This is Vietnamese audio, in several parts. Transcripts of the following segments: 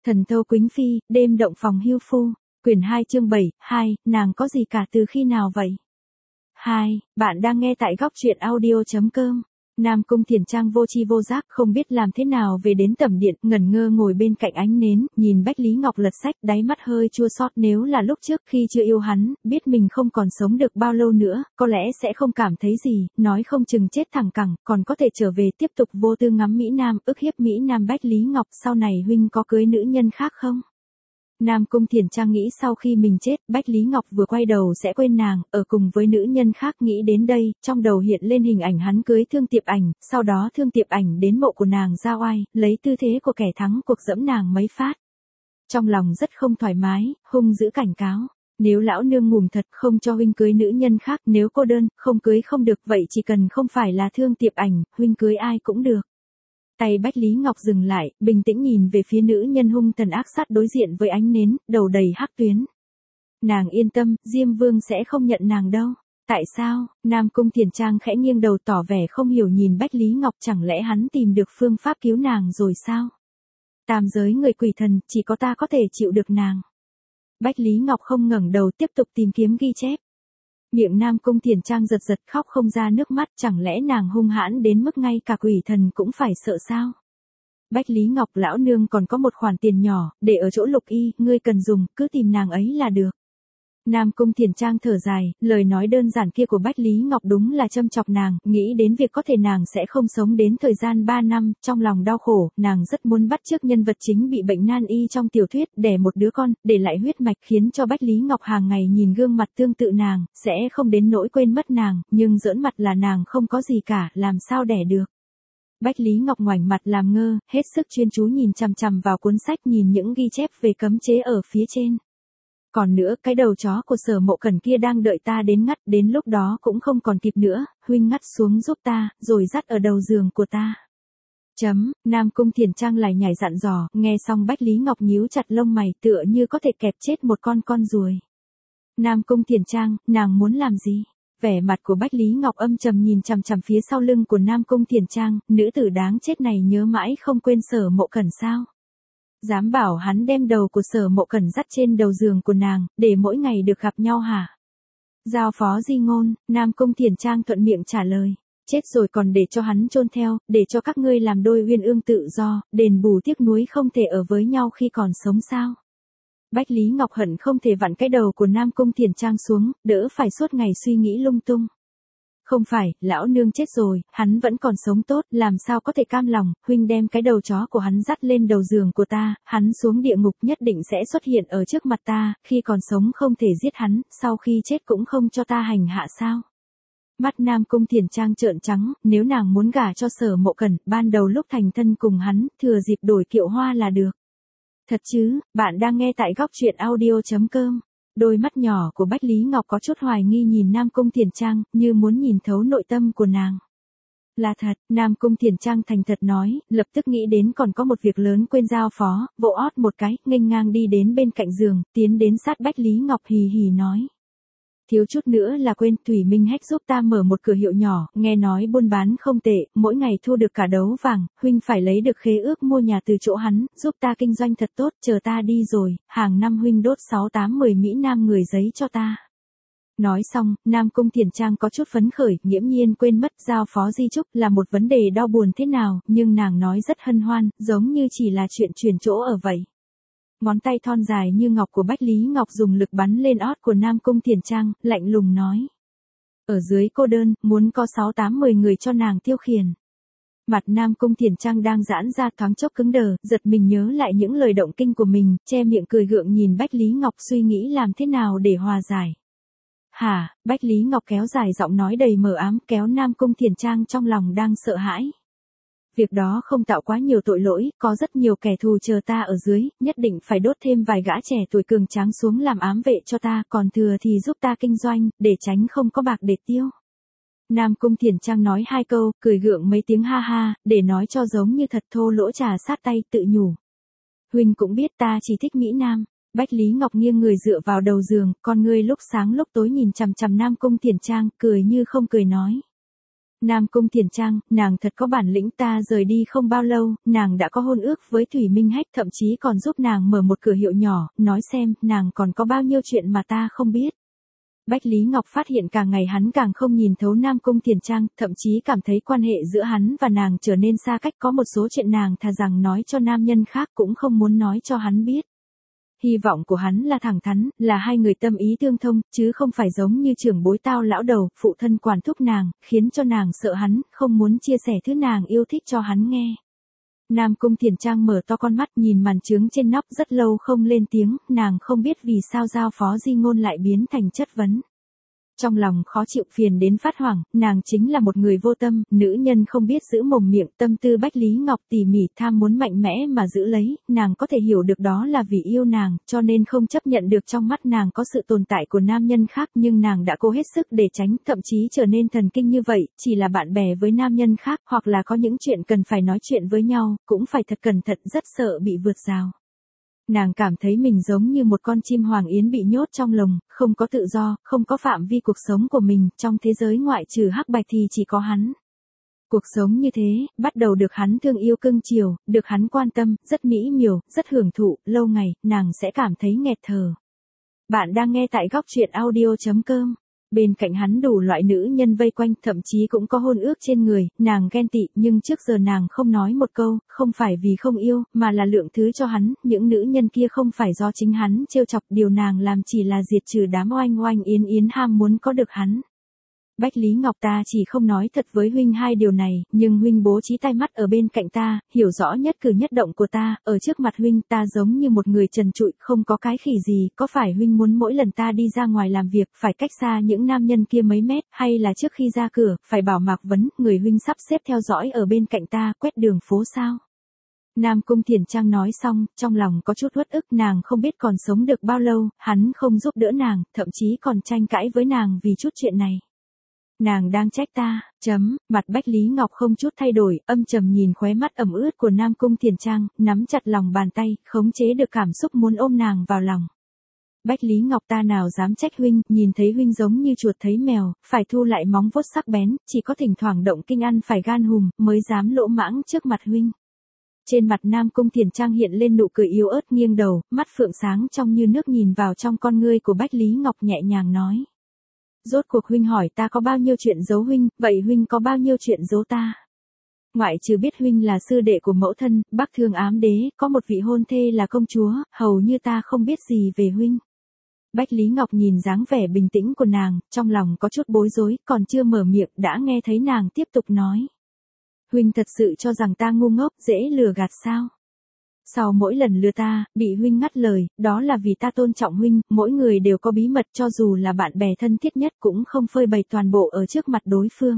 Thần Thâu Quýnh Phi, đêm động phòng hưu phu, quyển 2 chương 7, 2, nàng có gì cả từ khi nào vậy? 2, bạn đang nghe tại góc truyện audio.com. Nam Cung Thiền Trang vô tri vô giác, không biết làm thế nào về đến tẩm điện, ngẩn ngơ ngồi bên cạnh ánh nến, nhìn Bách Lý Ngọc lật sách, đáy mắt hơi chua xót. Nếu là lúc trước khi chưa yêu hắn, biết mình không còn sống được bao lâu nữa, có lẽ sẽ không cảm thấy gì, nói không chừng chết thẳng cẳng, còn có thể trở về tiếp tục vô tư ngắm Mỹ Nam, ức hiếp Mỹ Nam. Bách Lý Ngọc, sau này huynh có cưới nữ nhân khác không? Nam Cung Thiền Trang nghĩ sau khi mình chết, Bách Lý Ngọc vừa quay đầu sẽ quên nàng, ở cùng với nữ nhân khác. Nghĩ đến đây, trong đầu hiện lên hình ảnh hắn cưới Thương Tiệp Ảnh, sau đó Thương Tiệp Ảnh đến mộ của nàng ra oai, lấy tư thế của kẻ thắng cuộc dẫm nàng mấy phát. Trong lòng rất không thoải mái, hung dữ cảnh cáo. Nếu lão nương ngủm thật không cho huynh cưới nữ nhân khác, nếu cô đơn, không cưới không được, vậy chỉ cần không phải là Thương Tiệp Ảnh, huynh cưới ai cũng được. Tay Bách Lý Ngọc dừng lại, bình tĩnh nhìn về phía nữ nhân hung tàn ác sát đối diện với ánh nến, đầu đầy hắc tuyến. Nàng yên tâm, Diêm Vương sẽ không nhận nàng đâu. Tại sao? Nam Cung Thiền Trang khẽ nghiêng đầu tỏ vẻ không hiểu nhìn Bách Lý Ngọc, chẳng lẽ hắn tìm được phương pháp cứu nàng rồi sao? Tam giới người quỷ thần, chỉ có ta có thể chịu được nàng. Bách Lý Ngọc không ngẩng đầu tiếp tục tìm kiếm ghi chép. Miệng Nam Cung Thiền Trang giật giật khóc không ra nước mắt, chẳng lẽ nàng hung hãn đến mức ngay cả quỷ thần cũng phải sợ sao? Bách Lý Ngọc, lão nương còn có một khoản tiền nhỏ, để ở chỗ Lục Y, ngươi cần dùng, cứ tìm nàng ấy là được. Nam Cung Thiền Trang thở dài, lời nói đơn giản kia của Bách Lý Ngọc đúng là châm chọc nàng, nghĩ đến việc có thể nàng sẽ không sống đến thời gian 3 năm, trong lòng đau khổ, nàng rất muốn bắt chước nhân vật chính bị bệnh nan y trong tiểu thuyết, đẻ một đứa con, để lại huyết mạch, khiến cho Bách Lý Ngọc hàng ngày nhìn gương mặt tương tự nàng, sẽ không đến nỗi quên mất nàng, nhưng giỡn mặt là nàng không có gì cả, làm sao đẻ được. Bách Lý Ngọc ngoảnh mặt làm ngơ, hết sức chuyên chú nhìn chằm chằm vào cuốn sách, nhìn những ghi chép về cấm chế ở phía trên. Còn nữa, cái đầu chó của Sở Mộ Cẩn kia đang đợi ta đến ngắt, đến lúc đó cũng không còn kịp nữa, huynh ngắt xuống giúp ta, rồi dắt ở đầu giường của ta. Nam Cung Thiền Trang lại nhảy dặn dò, nghe xong Bách Lý Ngọc nhíu chặt lông mày, tựa như có thể kẹp chết một con ruồi. Nam Cung Thiền Trang, nàng muốn làm gì? Vẻ mặt của Bách Lý Ngọc âm trầm nhìn chằm chằm phía sau lưng của Nam Cung Thiền Trang, nữ tử đáng chết này nhớ mãi không quên Sở Mộ Cẩn sao? Dám bảo hắn đem đầu của Sở Mộ Cẩn dắt trên đầu giường của nàng, để mỗi ngày được gặp nhau hả? Giao phó di ngôn, Nam Cung Thiền Trang thuận miệng trả lời. Chết rồi còn để cho hắn chôn theo, để cho các ngươi làm đôi uyên ương tự do, đền bù tiếc nuối không thể ở với nhau khi còn sống sao? Bách Lý Ngọc hận không thể vặn cái đầu của Nam Cung Thiền Trang xuống, đỡ phải suốt ngày suy nghĩ lung tung. Không phải, lão nương chết rồi, hắn vẫn còn sống tốt, làm sao có thể cam lòng, huynh đem cái đầu chó của hắn dắt lên đầu giường của ta, hắn xuống địa ngục nhất định sẽ xuất hiện ở trước mặt ta, khi còn sống không thể giết hắn, sau khi chết cũng không cho ta hành hạ sao? Mắt Nam Cung Thiền Trang trợn trắng, nếu nàng muốn gả cho Sở Mộ Cẩn, ban đầu lúc thành thân cùng hắn, thừa dịp đổi kiệu hoa là được. Thật chứ, bạn đang nghe tại góc truyện audio.com. Đôi mắt nhỏ của Bách Lý Ngọc có chút hoài nghi nhìn Nam Cung Thiền Trang, như muốn nhìn thấu nội tâm của nàng. Là thật, Nam Cung Thiền Trang thành thật nói, lập tức nghĩ đến còn có một việc lớn quên giao phó, vỗ ót một cái, nghênh ngang đi đến bên cạnh giường, tiến đến sát Bách Lý Ngọc hì hì nói. Thiếu chút nữa là quên, Thủy Minh Hách giúp ta mở một cửa hiệu nhỏ, nghe nói buôn bán không tệ, mỗi ngày thu được cả đấu vàng, huynh phải lấy được khế ước mua nhà từ chỗ hắn, giúp ta kinh doanh thật tốt, chờ ta đi rồi, hàng năm huynh đốt 6, 8, 10 Mỹ Nam người giấy cho ta. Nói xong, Nam Cung Thiền Trang có chút phấn khởi, nghiễm nhiên quên mất giao phó di chúc là một vấn đề đau buồn thế nào, nhưng nàng nói rất hân hoan, giống như chỉ là chuyện chuyển chỗ ở vậy. Ngón tay thon dài như ngọc của Bách Lý Ngọc dùng lực bắn lên ót của Nam Cung Thiền Trang, lạnh lùng nói. Ở dưới cô đơn, muốn có 6, 8, 10 người cho nàng tiêu khiển. Mặt Nam Cung Thiền Trang đang giãn ra thoáng chốc cứng đờ, giật mình nhớ lại những lời động kinh của mình, che miệng cười gượng nhìn Bách Lý Ngọc suy nghĩ làm thế nào để hòa giải. Hả, Bách Lý Ngọc kéo dài giọng nói đầy mờ ám, kéo Nam Cung Thiền Trang trong lòng đang sợ hãi. Việc đó không tạo quá nhiều tội lỗi, có rất nhiều kẻ thù chờ ta ở dưới, nhất định phải đốt thêm vài gã trẻ tuổi cường tráng xuống làm ám vệ cho ta, còn thừa thì giúp ta kinh doanh, để tránh không có bạc để tiêu. Nam Cung Thiền Trang nói 2 câu, cười gượng mấy tiếng ha ha, để nói cho giống như thật thô lỗ trà sát tay, tự nhủ. Huynh cũng biết ta chỉ thích Mỹ Nam. Bách Lý Ngọc nghiêng người dựa vào đầu giường, con ngươi lúc sáng lúc tối nhìn chằm chằm Nam Cung Thiền Trang, cười như không cười nói. Nam Cung Thiền Trang, nàng thật có bản lĩnh, ta rời đi không bao lâu, nàng đã có hôn ước với Thủy Minh Hách, thậm chí còn giúp nàng mở một cửa hiệu nhỏ, nói xem, nàng còn có bao nhiêu chuyện mà ta không biết. Bách Lý Ngọc phát hiện càng ngày hắn càng không nhìn thấu Nam Cung Thiền Trang, thậm chí cảm thấy quan hệ giữa hắn và nàng trở nên xa cách, có một số chuyện nàng thà rằng nói cho nam nhân khác cũng không muốn nói cho hắn biết. Hy vọng của hắn là thẳng thắn, là hai người tâm ý tương thông, chứ không phải giống như trưởng bối tao lão đầu, phụ thân quản thúc nàng, khiến cho nàng sợ hắn, không muốn chia sẻ thứ nàng yêu thích cho hắn nghe. Nam Cung Thiền Trang mở to con mắt nhìn màn trướng trên nóc rất lâu không lên tiếng, nàng không biết vì sao giao phó di ngôn lại biến thành chất vấn. Trong lòng khó chịu phiền đến phát hoảng, nàng chính là một người vô tâm, nữ nhân không biết giữ mồm miệng, tâm tư Bách Lý Ngọc tỉ mỉ tham muốn mạnh mẽ mà giữ lấy, nàng có thể hiểu được đó là vì yêu nàng, cho nên không chấp nhận được trong mắt nàng có sự tồn tại của nam nhân khác, nhưng nàng đã cố hết sức để tránh, thậm chí trở nên thần kinh như vậy, chỉ là bạn bè với nam nhân khác, hoặc là có những chuyện cần phải nói chuyện với nhau, cũng phải thật cẩn thận, rất sợ bị vượt rào. Nàng cảm thấy mình giống như một con chim hoàng yến bị nhốt trong lồng, không có tự do, không có phạm vi cuộc sống của mình, trong thế giới ngoại trừ Hắc Bạch thì chỉ có hắn. Cuộc sống như thế, bắt đầu được hắn thương yêu cưng chiều, được hắn quan tâm, rất mỹ miều, rất hưởng thụ, lâu ngày, nàng sẽ cảm thấy nghẹt thở. Bạn đang nghe tại góc truyện audio.com. Bên cạnh hắn đủ loại nữ nhân vây quanh, thậm chí cũng có hôn ước trên người, nàng ghen tị, nhưng trước giờ nàng không nói một câu, không phải vì không yêu, mà là lượng thứ cho hắn, những nữ nhân kia không phải do chính hắn trêu chọc, điều nàng làm chỉ là diệt trừ đám oanh oanh yến yến ham muốn có được hắn. Bách Lý Ngọc, ta chỉ không nói thật với huynh hai điều này, nhưng huynh bố trí tai mắt ở bên cạnh ta, hiểu rõ nhất cử nhất động của ta, ở trước mặt huynh ta giống như một người trần trụi, không có cái khỉ gì, có phải huynh muốn mỗi lần ta đi ra ngoài làm việc, phải cách xa những nam nhân kia mấy mét, hay là trước khi ra cửa, phải bảo Mạc Vấn, người huynh sắp xếp theo dõi ở bên cạnh ta, quét đường phố sao? Nam Cung Thiền Trang nói xong, trong lòng có chút uất ức, nàng không biết còn sống được bao lâu, hắn không giúp đỡ nàng, thậm chí còn tranh cãi với nàng vì chút chuyện này. Nàng đang trách ta, mặt Bách Lý Ngọc không chút thay đổi, âm trầm nhìn khóe mắt ẩm ướt của Nam Cung Thiền Trang, nắm chặt lòng bàn tay, khống chế được cảm xúc muốn ôm nàng vào lòng. Bách Lý Ngọc, ta nào dám trách huynh, nhìn thấy huynh giống như chuột thấy mèo, phải thu lại móng vuốt sắc bén, chỉ có thỉnh thoảng động kinh ăn phải gan hùm, mới dám lỗ mãng trước mặt huynh. Trên mặt Nam Cung Thiền Trang hiện lên nụ cười yếu ớt, nghiêng đầu, mắt phượng sáng trong như nước nhìn vào trong con ngươi của Bách Lý Ngọc, nhẹ nhàng nói. Rốt cuộc huynh hỏi ta có bao nhiêu chuyện giấu huynh, vậy huynh có bao nhiêu chuyện giấu ta? Ngoại trừ biết huynh là sư đệ của mẫu thân, Bắc Thương Ám Đế, có một vị hôn thê là công chúa, hầu như ta không biết gì về huynh. Bách Lý Ngọc nhìn dáng vẻ bình tĩnh của nàng, trong lòng có chút bối rối, còn chưa mở miệng, đã nghe thấy nàng tiếp tục nói. Huynh thật sự cho rằng ta ngu ngốc, dễ lừa gạt sao? Sau mỗi lần lừa ta, bị huynh ngắt lời, đó là vì ta tôn trọng huynh, mỗi người đều có bí mật, cho dù là bạn bè thân thiết nhất cũng không phơi bày toàn bộ ở trước mặt đối phương.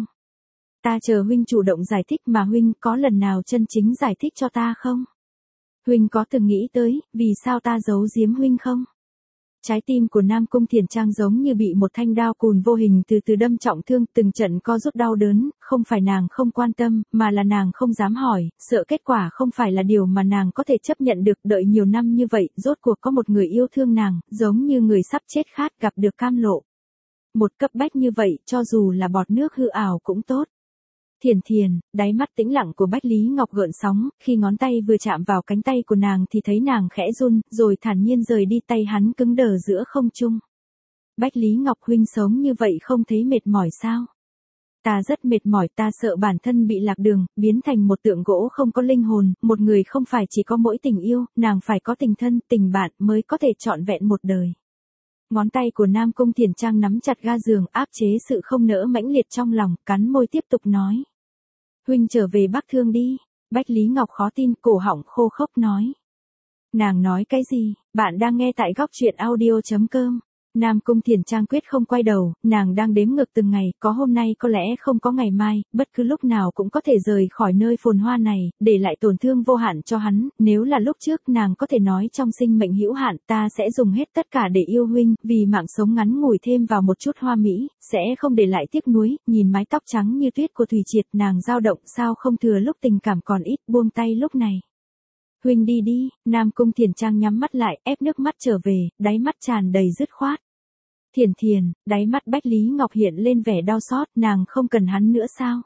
Ta chờ huynh chủ động giải thích, mà huynh có lần nào chân chính giải thích cho ta không? Huynh có từng nghĩ tới, vì sao ta giấu giếm huynh không? Trái tim của Nam Cung Thiền Trang giống như bị một thanh đao cùn vô hình từ từ đâm trọng thương, từng trận co rút đau đớn, không phải nàng không quan tâm, mà là nàng không dám hỏi, sợ kết quả không phải là điều mà nàng có thể chấp nhận được, đợi nhiều năm như vậy, rốt cuộc có một người yêu thương nàng, giống như người sắp chết khát gặp được cam lộ. Một cấp bách như vậy, cho dù là bọt nước hư ảo cũng tốt. Thiền Thiền, đáy mắt tĩnh lặng của Bách Lý Ngọc gợn sóng, khi ngón tay vừa chạm vào cánh tay của nàng thì thấy nàng khẽ run, rồi thản nhiên rời đi, tay hắn cứng đờ giữa không trung. Bách Lý Ngọc, huynh sống như vậy không thấy mệt mỏi sao? Ta rất mệt mỏi, ta sợ bản thân bị lạc đường, biến thành một tượng gỗ không có linh hồn, một người không phải chỉ có mỗi tình yêu, nàng phải có tình thân, tình bạn mới có thể trọn vẹn một đời. Ngón tay của Nam Cung Thiền Trang nắm chặt ga giường, áp chế sự không nỡ mãnh liệt trong lòng, cắn môi tiếp tục nói. Huynh trở về Bắc Thương đi. Bách Lý Ngọc khó tin, cổ họng khô khốc nói. Nàng nói cái gì? Bạn đang nghe tại góc truyện audio.com. Nam Cung Thiền Trang quyết không quay đầu, nàng đang đếm ngược từng ngày, có hôm nay có lẽ không có ngày mai, bất cứ lúc nào cũng có thể rời khỏi nơi phồn hoa này, để lại tổn thương vô hạn cho hắn, nếu là lúc trước nàng có thể nói trong sinh mệnh hữu hạn, ta sẽ dùng hết tất cả để yêu huynh, vì mạng sống ngắn ngủi thêm vào một chút hoa mỹ, sẽ không để lại tiếc nuối, nhìn mái tóc trắng như tuyết của Thủy Triệt, nàng dao động, sao không thừa lúc tình cảm còn ít, buông tay lúc này. Huynh đi đi, Nam Cung Thiền Trang nhắm mắt lại, ép nước mắt trở về, đáy mắt tràn đầy dứt khoát. Thiền Thiền, đáy mắt Bách Lý Ngọc hiện lên vẻ đau xót, nàng không cần hắn nữa sao?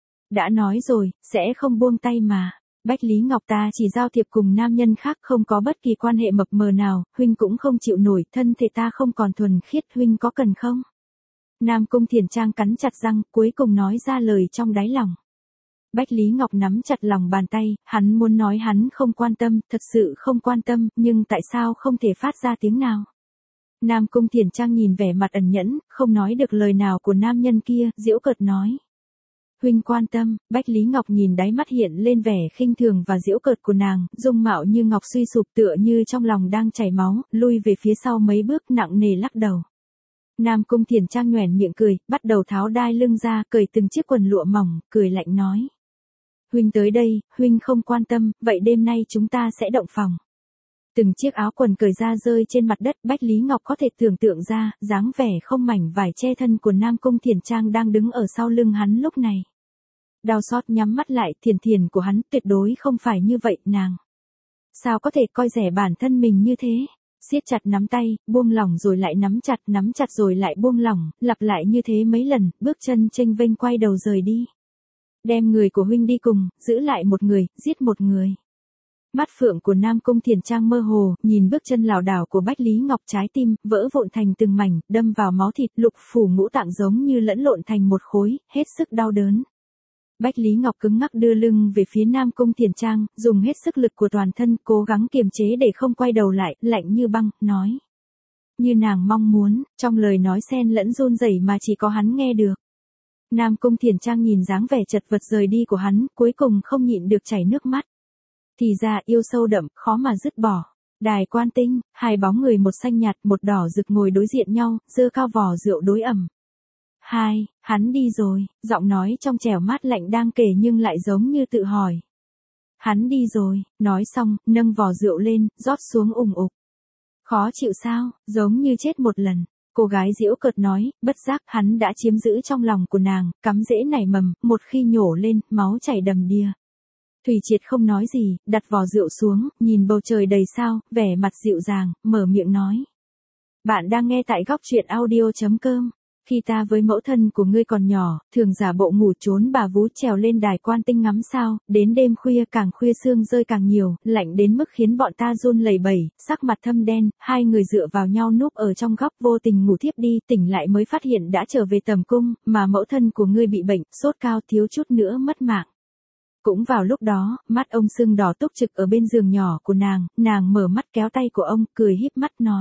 Đã nói rồi, sẽ không buông tay mà. Bách Lý Ngọc ta chỉ giao thiệp cùng nam nhân khác, không có bất kỳ quan hệ mập mờ nào, huynh cũng không chịu nổi, thân thể ta không còn thuần khiết, huynh có cần không? Nam Cung Thiền Trang cắn chặt răng, cuối cùng nói ra lời trong đáy lòng. Bách Lý Ngọc nắm chặt lòng bàn tay, hắn muốn nói hắn không quan tâm, thật sự không quan tâm, nhưng tại sao không thể phát ra tiếng nào? Nam Cung Thiền Trang nhìn vẻ mặt ẩn nhẫn, không nói được lời nào của nam nhân kia, giễu cợt nói. Huynh quan tâm. Bách Lý Ngọc nhìn đáy mắt hiện lên vẻ khinh thường và giễu cợt của nàng, dung mạo như ngọc suy sụp, tựa như trong lòng đang chảy máu, lui về phía sau mấy bước, nặng nề lắc đầu. Nam Cung Thiền Trang nhoẻn miệng cười, bắt đầu tháo đai lưng ra, cởi từng chiếc quần lụa mỏng, cười lạnh nói. Huynh tới đây, huynh không quan tâm, vậy đêm nay chúng ta sẽ động phòng. Từng chiếc áo quần cởi ra rơi trên mặt đất, Bách Lý Ngọc có thể tưởng tượng ra, dáng vẻ không mảnh vải che thân của Nam Cung Thiền Trang đang đứng ở sau lưng hắn lúc này. Đau xót nhắm mắt lại, Thiền Thiền của hắn tuyệt đối không phải như vậy, nàng. Sao có thể coi rẻ bản thân mình như thế? Siết chặt nắm tay, buông lỏng rồi lại nắm chặt rồi lại buông lỏng, lặp lại như thế mấy lần, bước chân chênh vênh quay đầu rời đi. Đem người của huynh đi cùng, giữ lại một người, giết một người. Mắt phượng của Nam Cung Thiền Trang mơ hồ, nhìn bước chân lảo đảo của Bách Lý Ngọc, trái tim vỡ vụn thành từng mảnh, đâm vào máu thịt, lục phủ ngũ tạng giống như lẫn lộn thành một khối, hết sức đau đớn. Bách Lý Ngọc cứng ngắc đưa lưng về phía Nam Cung Thiền Trang, dùng hết sức lực của toàn thân, cố gắng kiềm chế để không quay đầu lại, lạnh như băng, nói. Như nàng mong muốn, trong lời nói xen lẫn run rẩy mà chỉ có hắn nghe được. Nam Cung Thiền Trang nhìn dáng vẻ chật vật rời đi của hắn, cuối cùng không nhịn được chảy nước mắt. Thì ra yêu sâu đậm, khó mà dứt bỏ. Đài Quan Tinh, hai bóng người một xanh nhạt một đỏ rực ngồi đối diện nhau, giơ cao vò rượu đối ẩm. Hắn đi rồi, giọng nói trong trẻo mát lạnh đang kể nhưng lại giống như tự hỏi. Hắn đi rồi, nói xong, nâng vò rượu lên, rót xuống ùng ục. Khó chịu sao, giống như chết một lần. Cô gái giễu cợt nói, bất giác hắn đã chiếm giữ trong lòng của nàng, cắm rễ nảy mầm, một khi nhổ lên, máu chảy đầm đìa. Thủy Triệt không nói gì, đặt vò rượu xuống, nhìn bầu trời đầy sao, vẻ mặt dịu dàng, mở miệng nói. Bạn đang nghe tại góc truyện audio.com. Khi ta với mẫu thân của ngươi còn nhỏ, thường giả bộ ngủ trốn bà vú trèo lên đài Quan Tinh ngắm sao, đến đêm khuya càng khuya sương rơi càng nhiều, lạnh đến mức khiến bọn ta run lẩy bẩy, sắc mặt thâm đen, hai người dựa vào nhau núp ở trong góc vô tình ngủ thiếp đi, tỉnh lại mới phát hiện đã trở về tầm cung, mà mẫu thân của ngươi bị bệnh, sốt cao thiếu chút nữa mất mạng. Cũng vào lúc đó, mắt ông sưng đỏ túc trực ở bên giường nhỏ của nàng mở mắt kéo tay của ông, cười híp mắt nói.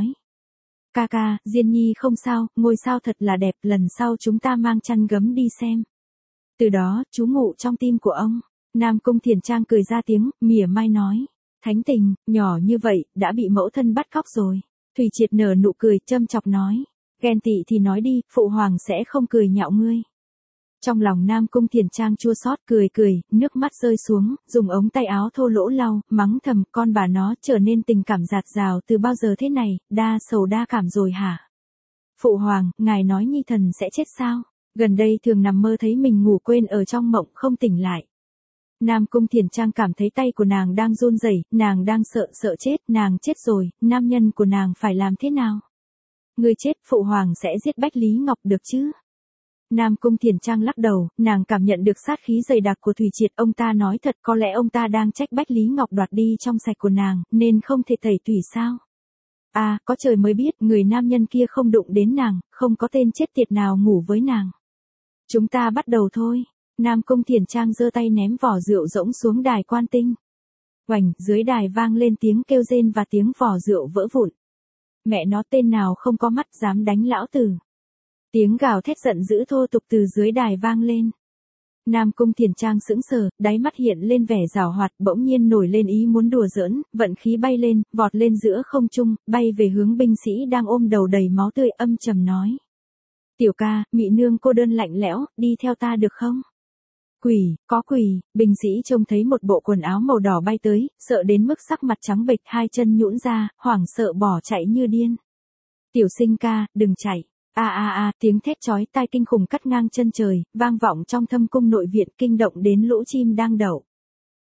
Ca, Diên Nhi không sao, ngôi sao thật là đẹp, lần sau chúng ta mang chăn gấm đi xem. Từ đó, chú ngủ trong tim của ông. Nam Cung Thiền Trang cười ra tiếng, mỉa mai nói. Thánh tình, nhỏ như vậy, đã bị mẫu thân bắt cóc rồi. Thủy Triệt nở nụ cười, châm chọc nói. Ghen tị thì nói đi, phụ hoàng sẽ không cười nhạo ngươi. Trong lòng Nam Cung Thiền Trang chua xót cười, nước mắt rơi xuống, dùng ống tay áo thô lỗ lau, mắng thầm, con bà nó trở nên tình cảm dạt dào từ bao giờ thế này, đa sầu đa cảm rồi hả? Phụ hoàng, ngài nói nhi thần sẽ chết sao? Gần đây thường nằm mơ thấy mình ngủ quên ở trong mộng không tỉnh lại. Nam Cung Thiền Trang cảm thấy tay của nàng đang run rẩy, nàng đang sợ chết, nàng chết rồi, nam nhân của nàng phải làm thế nào? Người chết, phụ hoàng sẽ giết Bách Lý Ngọc được chứ? Nam Cung Thiền Trang lắc đầu, nàng cảm nhận được sát khí dày đặc của Thủy Triệt, ông ta nói thật, có lẽ ông ta đang trách Bách Lý Ngọc đoạt đi trong sạch của nàng, nên không thể tẩy tủy sao? Có trời mới biết, người nam nhân kia không đụng đến nàng, không có tên chết tiệt nào ngủ với nàng. Chúng ta bắt đầu thôi. Nam Cung Thiền Trang giơ tay ném vỏ rượu rỗng xuống đài Quan Tinh. Oành, dưới đài vang lên tiếng kêu rên và tiếng vỏ rượu vỡ vụn. Mẹ nó, tên nào không có mắt dám đánh lão tử. Tiếng gào thét giận dữ thô tục từ dưới đài vang lên. Nam Cung Thiền Trang sững sờ, đáy mắt hiện lên vẻ giảo hoạt, bỗng nhiên nổi lên ý muốn đùa giỡn, vận khí bay lên, vọt lên giữa không trung, bay về hướng binh sĩ đang ôm đầu đầy máu tươi, âm trầm nói. Tiểu ca, mị nương cô đơn lạnh lẽo, đi theo ta được không? Quỷ, có quỷ, binh sĩ trông thấy một bộ quần áo màu đỏ bay tới, sợ đến mức sắc mặt trắng bệch, hai chân nhũn ra, hoảng sợ bỏ chạy như điên. Tiểu sinh ca, đừng chạy. Tiếng thét chói tai kinh khủng cắt ngang chân trời, vang vọng trong thâm cung nội viện, kinh động đến lũ chim đang đậu.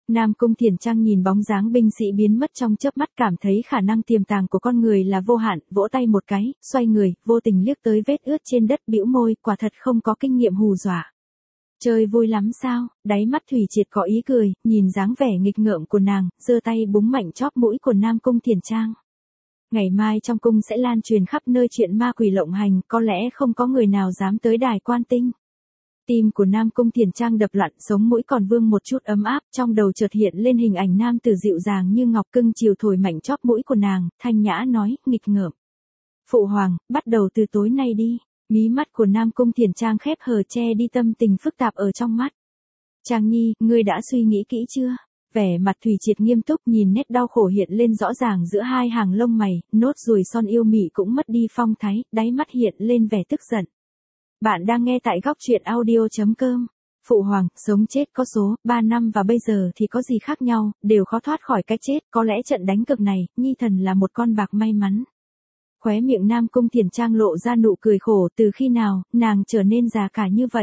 Nam Cung Thiển Trang nhìn bóng dáng binh sĩ biến mất trong chớp mắt cảm thấy khả năng tiềm tàng của con người là vô hạn, vỗ tay một cái, xoay người, vô tình liếc tới vết ướt trên đất bĩu môi, quả thật không có kinh nghiệm hù dọa. Chơi vui lắm sao? Đáy mắt Thủy Triệt có ý cười, nhìn dáng vẻ nghịch ngợm của nàng, giơ tay búng mạnh chóp mũi của Nam Cung Thiển Trang. Ngày mai trong cung sẽ lan truyền khắp nơi chuyện ma quỷ lộng hành, có lẽ không có người nào dám tới đài Quan Tinh. Tim của Nam Cung Thiển Trang đập loạn, sống mũi còn vương một chút ấm áp, trong đầu chợt hiện lên hình ảnh nam tử dịu dàng như ngọc cưng chiều thổi mạnh chóp mũi của nàng, thanh nhã nói, nghịch ngợm. Phụ hoàng, bắt đầu từ tối nay đi. Mí mắt của Nam Cung Thiển Trang khép hờ che đi tâm tình phức tạp ở trong mắt. Trang Nhi, ngươi đã suy nghĩ kỹ chưa? Vẻ mặt Thủy Triệt nghiêm túc, nhìn nét đau khổ hiện lên rõ ràng giữa hai hàng lông mày, nốt ruồi son yêu mị cũng mất đi phong thái, đáy mắt hiện lên vẻ tức giận. Bạn đang nghe tại góc truyện audio.com. Phụ hoàng, sống chết có số, 3 năm và bây giờ thì có gì khác nhau, đều khó thoát khỏi cái chết, có lẽ trận đánh cực này, Nhi thần là một con bạc may mắn. Khóe miệng Nam Cung Thiển Trang lộ ra nụ cười khổ, từ khi nào, nàng trở nên già cả như vậy.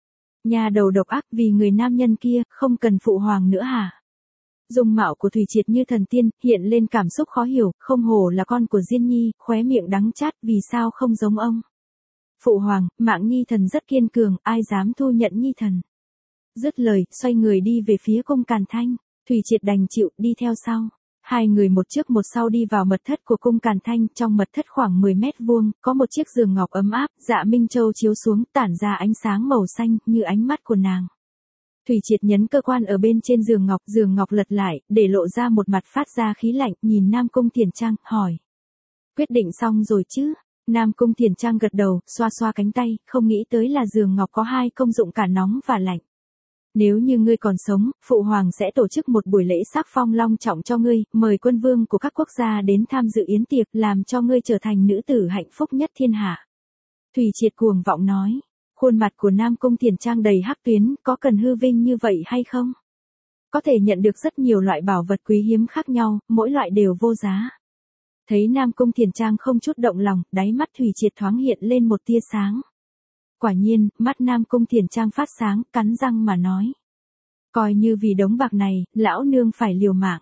Nhà đầu độc ác, vì người nam nhân kia, không cần phụ hoàng nữa hả? Dung mạo của Thủy Triệt như thần tiên, hiện lên cảm xúc khó hiểu, không hổ là con của Diên Nhi, khóe miệng đắng chát, vì sao không giống ông? Phụ hoàng, mạng Nhi thần rất kiên cường, ai dám thu nhận Nhi thần? Dứt lời, xoay người đi về phía cung Càn Thanh, Thủy Triệt đành chịu, đi theo sau. Hai người một trước một sau đi vào mật thất của cung Càn Thanh, trong mật thất khoảng 10 mét vuông, có một chiếc giường ngọc ấm áp, dạ Minh Châu chiếu xuống, tản ra ánh sáng màu xanh, như ánh mắt của nàng. Thủy Triệt nhấn cơ quan ở bên trên giường ngọc lật lại, để lộ ra một mặt phát ra khí lạnh, nhìn Nam Cung Thiển Trang, hỏi. Quyết định xong rồi chứ? Nam Cung Thiển Trang gật đầu, xoa xoa cánh tay, không nghĩ tới là giường ngọc có hai công dụng cả nóng và lạnh. Nếu như ngươi còn sống, phụ hoàng sẽ tổ chức một buổi lễ sắc phong long trọng cho ngươi, mời quân vương của các quốc gia đến tham dự yến tiệc, làm cho ngươi trở thành nữ tử hạnh phúc nhất thiên hạ. Thủy Triệt cuồng vọng nói. Khuôn mặt của Nam Cung Thiển Trang đầy hắc tuyến, có cần hư vinh như vậy hay không? Có thể nhận được rất nhiều loại bảo vật quý hiếm khác nhau, mỗi loại đều vô giá. Thấy Nam Cung Thiển Trang không chút động lòng, đáy mắt Thủy Triệt thoáng hiện lên một tia sáng. Quả nhiên, mắt Nam Cung Thiển Trang phát sáng, cắn răng mà nói. Coi như vì đống bạc này, lão nương phải liều mạng.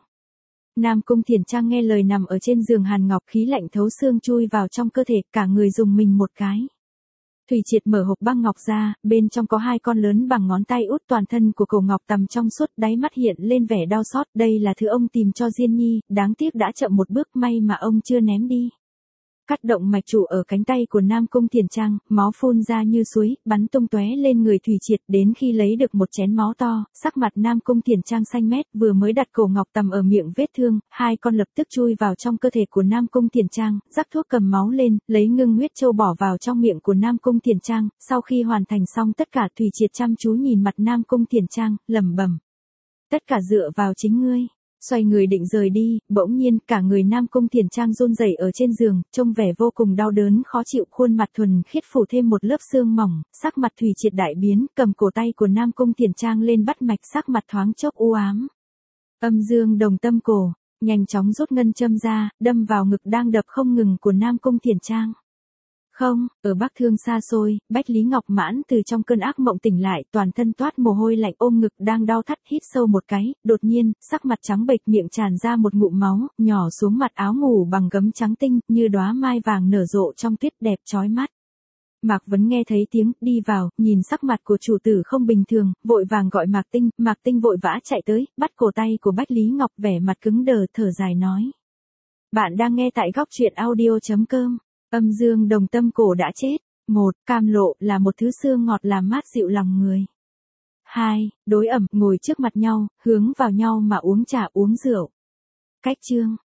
Nam Cung Thiển Trang nghe lời nằm ở trên giường hàn ngọc, khí lạnh thấu xương chui vào trong cơ thể, cả người dùng mình một cái. Thủy Triệt mở hộp băng ngọc ra, bên trong có hai con lớn bằng ngón tay út, toàn thân của cổ ngọc tầm trong suốt, đáy mắt hiện lên vẻ đau xót, đây là thứ ông tìm cho Diên Nhi, đáng tiếc đã chậm một bước, may mà ông chưa ném đi. Cắt động mạch trụ ở cánh tay của Nam Cung Thiển Trang, máu phun ra như suối, bắn tung tóe lên người Thủy Triệt, đến khi lấy được một chén máu to, sắc mặt Nam Cung Thiển Trang xanh mét, vừa mới đặt cổ ngọc tầm ở miệng vết thương, hai con lập tức chui vào trong cơ thể của Nam Cung Thiển Trang, rắc thuốc cầm máu lên, lấy ngưng huyết châu bỏ vào trong miệng của Nam Cung Thiển Trang, sau khi hoàn thành xong tất cả, Thủy Triệt chăm chú nhìn mặt Nam Cung Thiển Trang, lẩm bẩm. Tất cả dựa vào chính ngươi. Xoay người định rời đi, bỗng nhiên cả người Nam Cung Thiển Trang run rẩy ở trên giường, trông vẻ vô cùng đau đớn khó chịu, khuôn mặt thuần khiết phủ thêm một lớp xương mỏng, sắc mặt Thủy Triệt đại biến, cầm cổ tay của Nam Cung Thiển Trang lên bắt mạch, sắc mặt thoáng chốc u ám. Âm dương đồng tâm cổ, nhanh chóng rút ngân châm ra, đâm vào ngực đang đập không ngừng của Nam Cung Thiển Trang. Không, ở Bắc Thương xa xôi, Bách Lý Ngọc Mãn từ trong cơn ác mộng tỉnh lại, toàn thân toát mồ hôi lạnh, ôm ngực đang đau thắt, hít sâu một cái, đột nhiên, sắc mặt trắng bệch, miệng tràn ra một ngụm máu, nhỏ xuống mặt áo ngủ bằng gấm trắng tinh, như đóa mai vàng nở rộ trong tuyết, đẹp chói mắt. Mạc Vấn nghe thấy tiếng, đi vào, nhìn sắc mặt của chủ tử không bình thường, vội vàng gọi Mạc Tinh vội vã chạy tới, bắt cổ tay của Bách Lý Ngọc, vẻ mặt cứng đờ, thở dài nói. Bạn đang nghe tại góc truyện audio.com. Âm dương đồng tâm cổ đã chết. 1. Cam lộ là một thứ xương ngọt làm mát dịu lòng người. 2. Đối ẩm, ngồi trước mặt nhau, hướng vào nhau mà uống trà uống rượu. Cách chương.